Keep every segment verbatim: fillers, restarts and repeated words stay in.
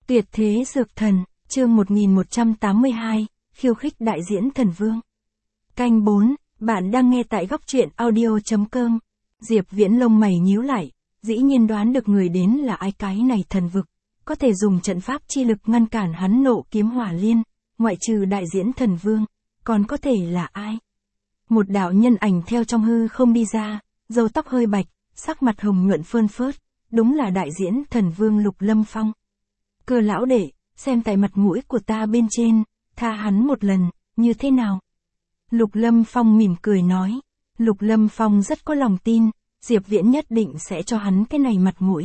Tuyệt thế dược thần, chương một nghìn một trăm tám mươi hai, khiêu khích đại diễn thần vương. Canh bốn, bạn đang nghe tại góc truyện audio chấm com. Diệp Viễn lông mày nhíu lại, dĩ nhiên đoán được người đến là ai. Cái này thần vực, có thể dùng trận pháp chi lực ngăn cản hắn nộ kiếm hỏa liên, ngoại trừ đại diễn thần vương, còn có thể là ai? Một đạo nhân ảnh theo trong hư không đi ra, râu tóc hơi bạch, sắc mặt hồng nhuận phơn phớt, đúng là đại diễn thần vương Lục Lâm Phong. Cơ lão đệ, xem tại mặt mũi của ta bên trên, tha hắn một lần, như thế nào? Lục Lâm Phong mỉm cười nói. Lục Lâm Phong rất có lòng tin, Diệp Viễn nhất định sẽ cho hắn cái này mặt mũi.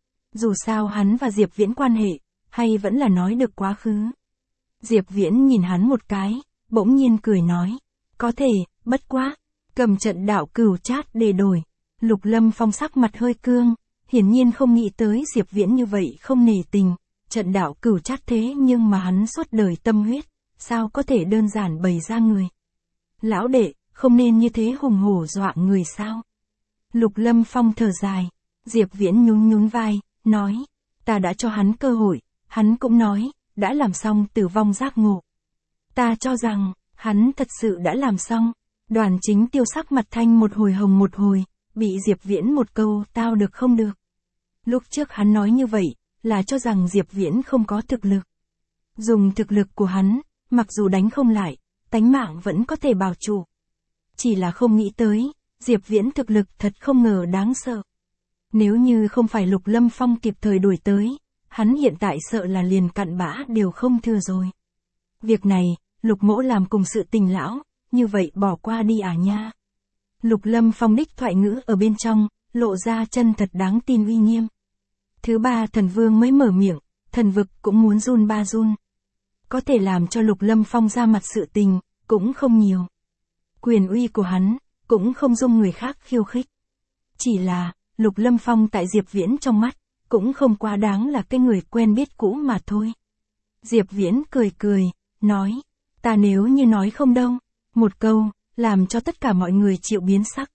Dù sao hắn và Diệp Viễn quan hệ, hay vẫn là nói được quá khứ. Diệp Viễn nhìn hắn một cái, bỗng nhiên cười nói. Có thể, bất quá, cầm trận đạo cửu trát để đổi. Lục Lâm Phong sắc mặt hơi cương, hiển nhiên không nghĩ tới Diệp Viễn như vậy không nể tình. Trận đạo cửu trát thế nhưng mà hắn suốt đời tâm huyết, sao có thể đơn giản bày ra người. Lão đệ, không nên như thế hùng hổ dọa người sao? Lục Lâm Phong thở dài, Diệp Viễn nhún nhún vai, nói, ta đã cho hắn cơ hội, hắn cũng nói, đã làm xong tử vong giác ngộ. Ta cho rằng, hắn thật sự đã làm xong. Đoàn Chính Tiêu sắc mặt thanh một hồi hồng một hồi, bị Diệp Viễn một câu tao được không được. Lúc trước hắn nói như vậy, là cho rằng Diệp Viễn không có thực lực. Dùng thực lực của hắn, mặc dù đánh không lại, tánh mạng vẫn có thể bảo trụ. Chỉ là không nghĩ tới, Diệp Viễn thực lực thật không ngờ đáng sợ. Nếu như không phải Lục Lâm Phong kịp thời đuổi tới, hắn hiện tại sợ là liền cặn bã đều không thừa rồi. Việc này, Lục Mỗ làm cùng sự tình lão, như vậy bỏ qua đi à nha. Lục Lâm Phong đích thoại ngữ ở bên trong, lộ ra chân thật đáng tin uy nghiêm. Thứ ba thần vương mới mở miệng, thần vực cũng muốn run ba run. Có thể làm cho Lục Lâm Phong ra mặt sự tình, cũng không nhiều. Quyền uy của hắn, cũng không dung người khác khiêu khích. Chỉ là, Lục Lâm Phong tại Diệp Viễn trong mắt, cũng không quá đáng là cái người quen biết cũ mà thôi. Diệp Viễn cười cười, nói, ta nếu như nói không đâu, một câu, làm cho tất cả mọi người chịu biến sắc.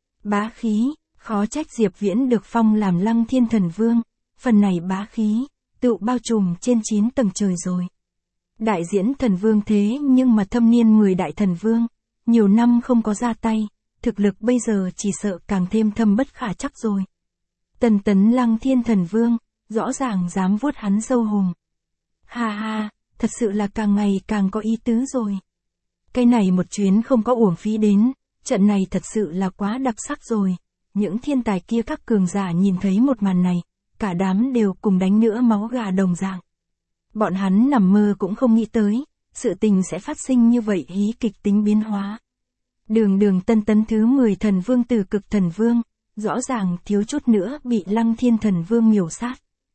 Bá khí, khó trách Diệp Viễn được phong làm Lăng Thiên Thần Vương, phần này bá khí, tự bao trùm trên chín tầng trời rồi. Đại diễn thần vương thế nhưng mà thâm niên mười đại thần vương, nhiều năm không có ra tay, thực lực bây giờ chỉ sợ càng thêm thâm bất khả chắc rồi. Tần tấn Lăng Thiên Thần Vương, rõ ràng dám vuốt hắn râu hùng. Ha ha, thật sự là càng ngày càng có ý tứ rồi. Cái này một chuyến không có uổng phí đến, trận này thật sự là quá đặc sắc rồi. Những thiên tài kia các cường giả nhìn thấy một màn này, cả đám đều cùng đánh nữa máu gà đồng dạng. Bọn hắn nằm mơ cũng không nghĩ tới, sự tình sẽ phát sinh như vậy hí kịch tính biến hóa. Đường đường tân tấn thứ mười thần vương từ cực thần vương, rõ ràng thiếu chút nữa bị Lăng Thiên Thần Vương miểu sát.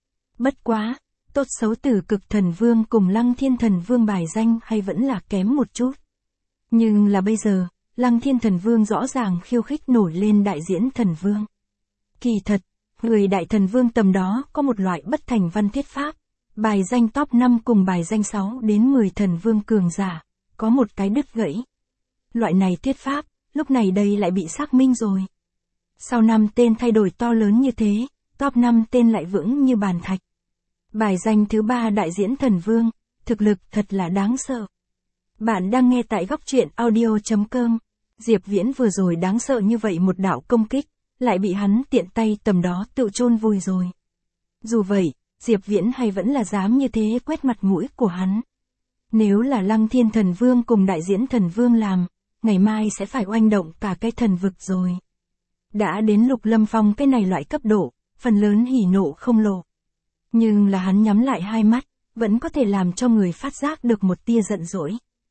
Bất quá, tốt xấu từ cực thần vương cùng Lăng Thiên Thần Vương bài danh hay vẫn là kém một chút. Nhưng là bây giờ, Lăng Thiên Thần Vương rõ ràng khiêu khích nổi lên đại diễn thần vương. Kỳ thật, người đại thần vương tầm đó có một loại bất thành văn thiết pháp, bài danh top năm cùng bài danh sáu đến mười thần vương cường giả, có một cái đứt gãy. Loại này thiết pháp, lúc này đây lại bị xác minh rồi. Sau năm tên thay đổi to lớn như thế, top năm tên lại vững như bàn thạch. Bài danh thứ ba đại diễn thần vương, thực lực thật là đáng sợ. Bạn đang nghe tại góc truyện audio chấm com. Diệp Viễn vừa rồi đáng sợ như vậy một đạo công kích, lại bị hắn tiện tay tầm đó tự chôn vùi rồi. Dù vậy, Diệp Viễn hay vẫn là dám như thế quét mặt mũi của hắn. Nếu là Lăng Thiên Thần Vương cùng đại diễn thần vương làm, ngày mai sẽ phải oanh động cả cái thần vực rồi. Đã đến Lục Lâm Phong cái này loại cấp độ, phần lớn hỉ nộ không lộ. Nhưng là hắn nhắm lại hai mắt, vẫn có thể làm cho người phát giác được một tia giận dỗi.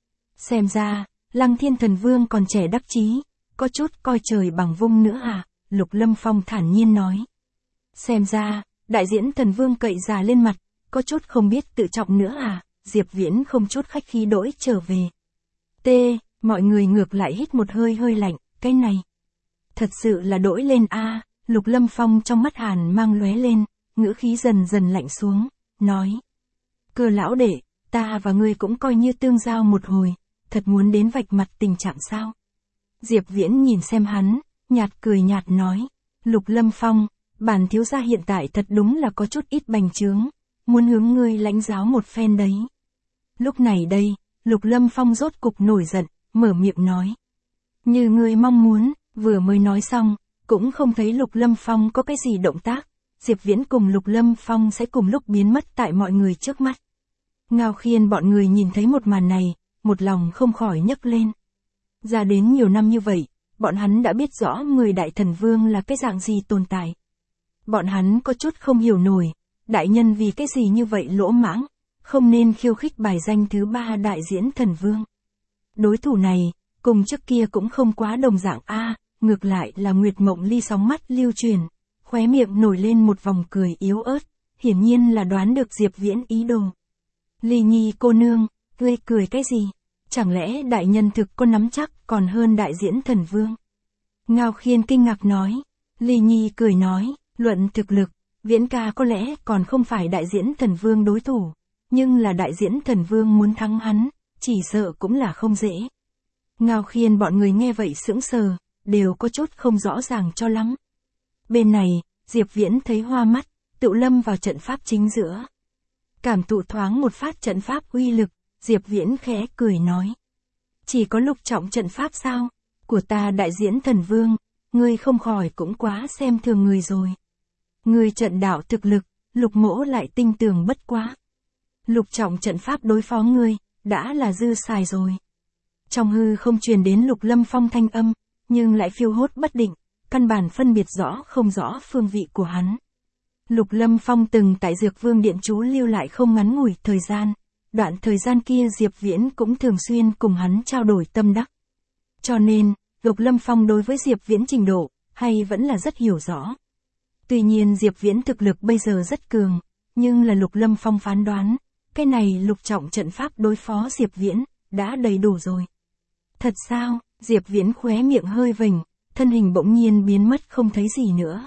Xem ra, Lăng Thiên Thần Vương còn trẻ đắc chí, có chút coi trời bằng vung nữa à, Lục Lâm Phong thản nhiên nói. Xem ra, đại diễn thần vương cậy già lên mặt, có chút không biết tự trọng nữa à, Diệp Viễn không chút khách khí đổi trở về. T, mọi người ngược lại hít một hơi hơi lạnh, cái này. Thật sự là đổi lên a à, Lục Lâm Phong trong mắt hàn mang lóe lên, ngữ khí dần dần lạnh xuống, nói. Cơ lão đệ, ta và ngươi cũng coi như tương giao một hồi, thật muốn đến vạch mặt tình trạng sao? Diệp Viễn nhìn xem hắn, nhạt cười nhạt nói. Lục Lâm Phong, bản thiếu gia hiện tại thật đúng là có chút ít bành trướng, muốn hướng ngươi lãnh giáo một phen đấy. Lúc này đây, Lục Lâm Phong rốt cục nổi giận, mở miệng nói. Như ngươi mong muốn, vừa mới nói xong, cũng không thấy Lục Lâm Phong có cái gì động tác, Diệp Viễn cùng Lục Lâm Phong sẽ cùng lúc biến mất tại mọi người trước mắt. Ngao Khiên bọn người nhìn thấy một màn này, một lòng không khỏi nhấc lên. Ra đến nhiều năm như vậy, bọn hắn đã biết rõ mười đại thần vương là cái dạng gì tồn tại. Bọn hắn có chút không hiểu nổi, đại nhân vì cái gì như vậy lỗ mãng, không nên khiêu khích bài danh thứ ba đại diễn thần vương. Đối thủ này, cùng trước kia cũng không quá đồng dạng a, ngược lại là Nguyệt Mộng Ly sóng mắt lưu truyền, khóe miệng nổi lên một vòng cười yếu ớt, hiển nhiên là đoán được Diệp Viễn ý đồ. Ly Nhi cô nương, ngươi cười cái gì? Chẳng lẽ đại nhân thực có nắm chắc còn hơn đại diễn thần vương? Ngao Khiên kinh ngạc nói. Ly Nhi cười nói, luận thực lực, Viễn ca có lẽ còn không phải đại diễn thần vương đối thủ, nhưng là đại diễn thần vương muốn thắng hắn, chỉ sợ cũng là không dễ. Ngao Khiên bọn người nghe vậy sững sờ, đều có chút không rõ ràng cho lắm. Bên này, Diệp Viễn thấy hoa mắt, tự lâm vào trận pháp chính giữa. Cảm thụ thoáng một phát trận pháp uy lực, Diệp Viễn khẽ cười nói. Chỉ có lục trọng trận pháp sao? Của ta đại diễn thần vương, ngươi không khỏi cũng quá xem thường người rồi. Ngươi trận đạo thực lực, Lục mỗ lại tinh tường bất quá. Lục trọng trận pháp đối phó ngươi, đã là dư xài rồi. Trong hư không truyền đến Lục Lâm Phong thanh âm, nhưng lại phiêu hốt bất định, căn bản phân biệt rõ không rõ phương vị của hắn. Lục Lâm Phong từng tại Dược Vương Điện trú lưu lại không ngắn ngủi thời gian, đoạn thời gian kia Diệp Viễn cũng thường xuyên cùng hắn trao đổi tâm đắc. Cho nên, Lục Lâm Phong đối với Diệp Viễn trình độ, hay vẫn là rất hiểu rõ. Tuy nhiên Diệp Viễn thực lực bây giờ rất cường, nhưng là Lục Lâm Phong phán đoán, cái này lục trọng trận pháp đối phó Diệp Viễn, đã đầy đủ rồi. Thật sao? Diệp Viễn khóe miệng hơi vểnh, thân hình bỗng nhiên biến mất không thấy gì nữa.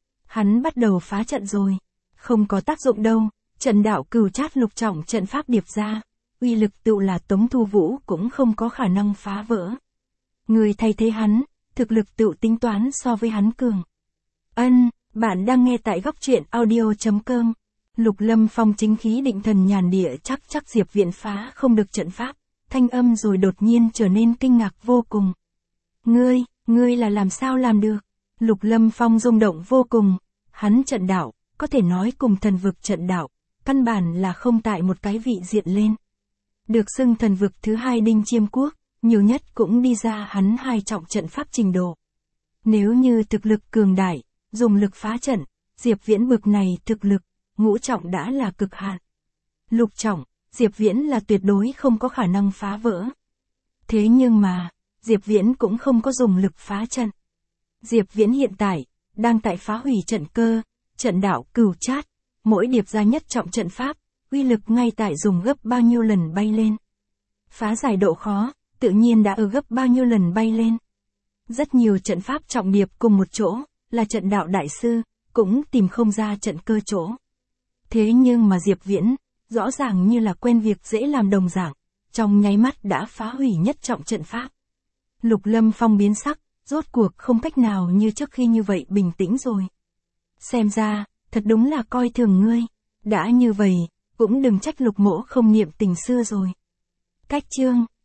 Hắn bắt đầu phá trận rồi. Không có tác dụng đâu, trận đạo cửu trát lục trọng trận pháp điệp ra, uy lực tựu là Tống Thu Vũ cũng không có khả năng phá vỡ. Người thay thế hắn, thực lực tựu tính toán so với hắn cường. Ân, bạn đang nghe tại góc truyện audio chấm com. Lục Lâm Phong chính khí định thần nhàn địa chắc chắc Diệp Viễn phá không được trận pháp, thanh âm rồi đột nhiên trở nên kinh ngạc vô cùng. Ngươi, ngươi là làm sao làm được? Lục Lâm Phong rung động vô cùng, hắn trận đạo, có thể nói cùng thần vực trận đạo, căn bản là không tại một cái vị diện lên. Được xưng thần vực thứ hai Đinh Chiêm Quốc, nhiều nhất cũng đi ra hắn hai trọng trận pháp trình độ. Nếu như thực lực cường đại, dùng lực phá trận, Diệp Viễn bực này thực lực, ngũ trọng đã là cực hạn. Lục trọng, Diệp Viễn là tuyệt đối không có khả năng phá vỡ. Thế nhưng mà, Diệp Viễn cũng không có dùng lực phá trận. Diệp Viễn hiện tại, đang tại phá hủy trận cơ, trận đạo cửu trát, mỗi điệp ra nhất trọng trận pháp, uy lực ngay tại dùng gấp bao nhiêu lần bay lên. Phá giải độ khó, tự nhiên đã ở gấp bao nhiêu lần bay lên. Rất nhiều trận pháp trọng điệp cùng một chỗ, là trận đạo đại sư, cũng tìm không ra trận cơ chỗ. Thế nhưng mà Diệp Viễn, rõ ràng như là quen việc dễ làm đồng dạng, trong nháy mắt đã phá hủy nhất trọng trận pháp. Lục Lâm Phong biến sắc, rốt cuộc không cách nào như trước khi như vậy bình tĩnh rồi. Xem ra, thật đúng là coi thường ngươi, đã như vậy, cũng đừng trách Lục mỗ không niệm tình xưa rồi. Cách chương